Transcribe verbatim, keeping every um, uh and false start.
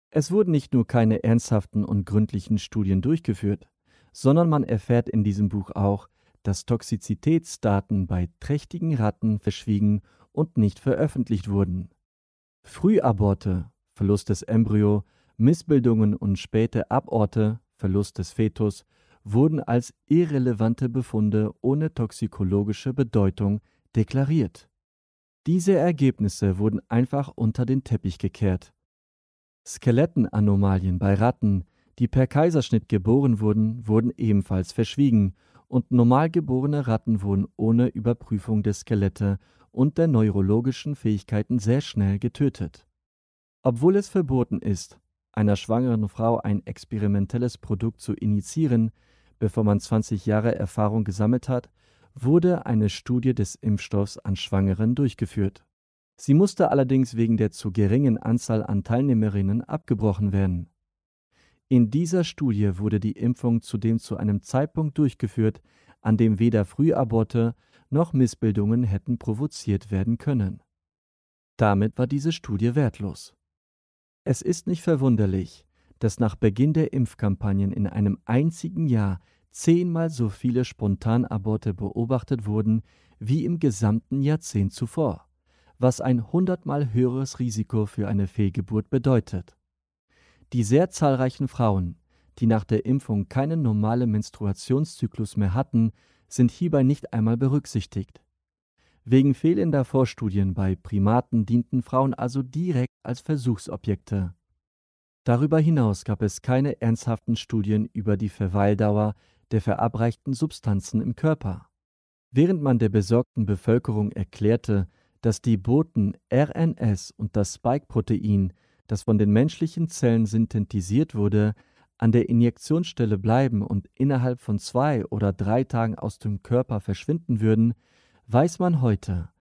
Es wurden nicht nur keine ernsthaften und gründlichen Studien durchgeführt, sondern man erfährt in diesem Buch auch, dass Toxizitätsdaten bei trächtigen Ratten verschwiegen und nicht veröffentlicht wurden. Frühaborte, Verlust des Embryo, Missbildungen und späte Aborte, Verlust des Fetus, wurden als irrelevante Befunde ohne toxikologische Bedeutung deklariert. Diese Ergebnisse wurden einfach unter den Teppich gekehrt. Skelettenanomalien bei Ratten, die per Kaiserschnitt geboren wurden, wurden ebenfalls verschwiegen und normal geborene Ratten wurden ohne Überprüfung der Skelette und der neurologischen Fähigkeiten sehr schnell getötet. Obwohl es verboten ist, einer schwangeren Frau ein experimentelles Produkt zu injizieren, bevor man zwanzig Jahre Erfahrung gesammelt hat, wurde eine Studie des Impfstoffs an Schwangeren durchgeführt. Sie musste allerdings wegen der zu geringen Anzahl an Teilnehmerinnen abgebrochen werden. In dieser Studie wurde die Impfung zudem zu einem Zeitpunkt durchgeführt, an dem weder Frühaborte noch Missbildungen hätten provoziert werden können. Damit war diese Studie wertlos. Es ist nicht verwunderlich, dass nach Beginn der Impfkampagnen in einem einzigen Jahr zehnmal so viele Spontanaborte beobachtet wurden wie im gesamten Jahrzehnt zuvor, was ein hundertmal höheres Risiko für eine Fehlgeburt bedeutet. Die sehr zahlreichen Frauen, die nach der Impfung keinen normalen Menstruationszyklus mehr hatten, sind hierbei nicht einmal berücksichtigt. Wegen fehlender Vorstudien bei Primaten dienten Frauen also direkt als Versuchsobjekte. Darüber hinaus gab es keine ernsthaften Studien über die Verweildauer der verabreichten Substanzen im Körper. Während man der besorgten Bevölkerung erklärte, dass die Boten R N S und das Spike-Protein, das von den menschlichen Zellen synthetisiert wurde, an der Injektionsstelle bleiben und innerhalb von zwei oder drei Tagen aus dem Körper verschwinden würden, weiß man heute,